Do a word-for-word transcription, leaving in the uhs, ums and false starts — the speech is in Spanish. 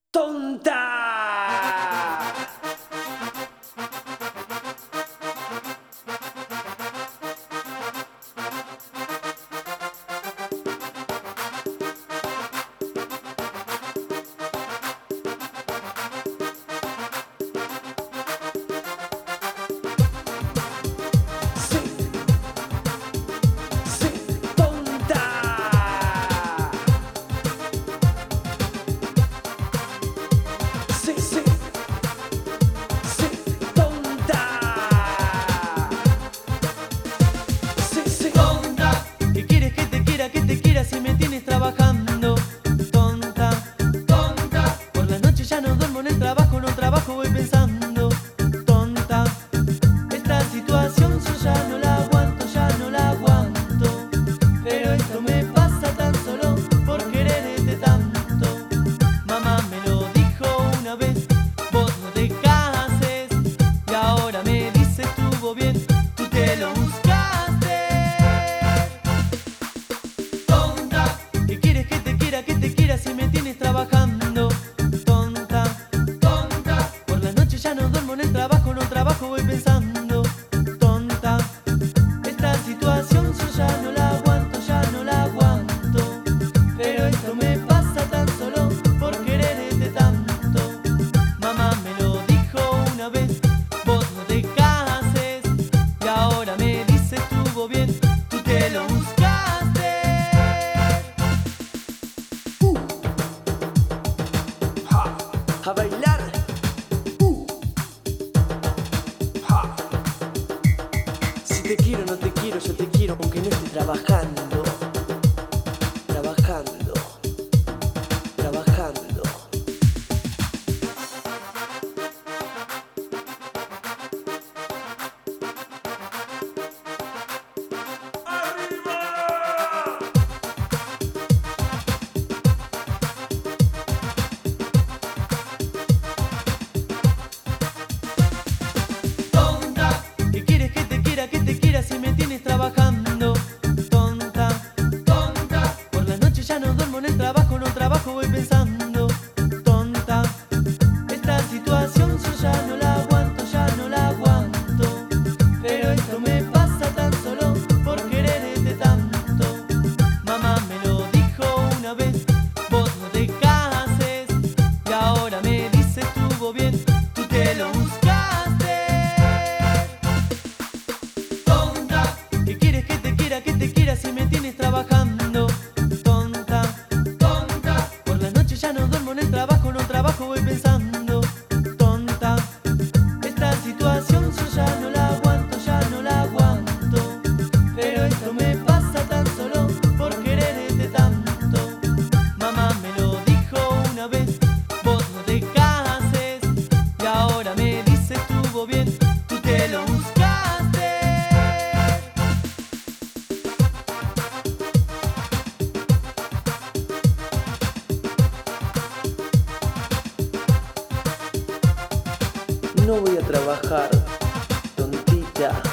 tonta. Que te quiera si me tienes trabajando, tonta, tonta. Por las noches ya no duermo en el trabajo, no trabajo, voy pensando, tonta. Esta situación yo ya no la aguanto, ya no la aguanto. Pero esto me pasa tan solo por quererte tanto. Mamá me lo dijo una vez, vos no te cases. Y ahora me dice estuvo bien, tú te lo buscaste. Que te quiera si me tienes trabajando, tonta, tonta. Por las noches ya no duermo en el trabajo, no trabajo, voy pensando, tonta. Esta situación yo ya no la aguanto, ya no la aguanto. Pero esto me pasa tan solo por quererte tanto. Mamá me lo dijo una vez, vos no te cases. Y ahora me dice estuvo bien, tú te lo buscaste. A bailar. Uh. Ja. Si te quiero, no te quiero, yo te quiero aunque no esté trabajando. Trabajando. Trabajando. Que te quiera si me tienes trabajando, tonta, tonta. Por las noches ya no duermo en el trabajo, no trabajo, voy pensando, tonta. Esta situación yo ya no la aguanto, ya no la aguanto. Pero esto me pasa tan solo por quererte tanto. Mamá me lo dijo una vez, vos no te cases. Y ahora me dice estuvo bien, tú te lo buscaste. Que te quiera si me tienes trabajando, tonta, tonta. Por las noches ya no duermo en el trabajo, no trabajo, voy pensando, tonta. Esta situación yo ya no la aguanto, ya no la aguanto. Pero esto me pasa tan solo por quererte tanto. Mamá me lo dijo una vez, vos no te cases. Y ahora me dice estuvo bien, tú te lo buscaste. No voy a trabajar, tontita.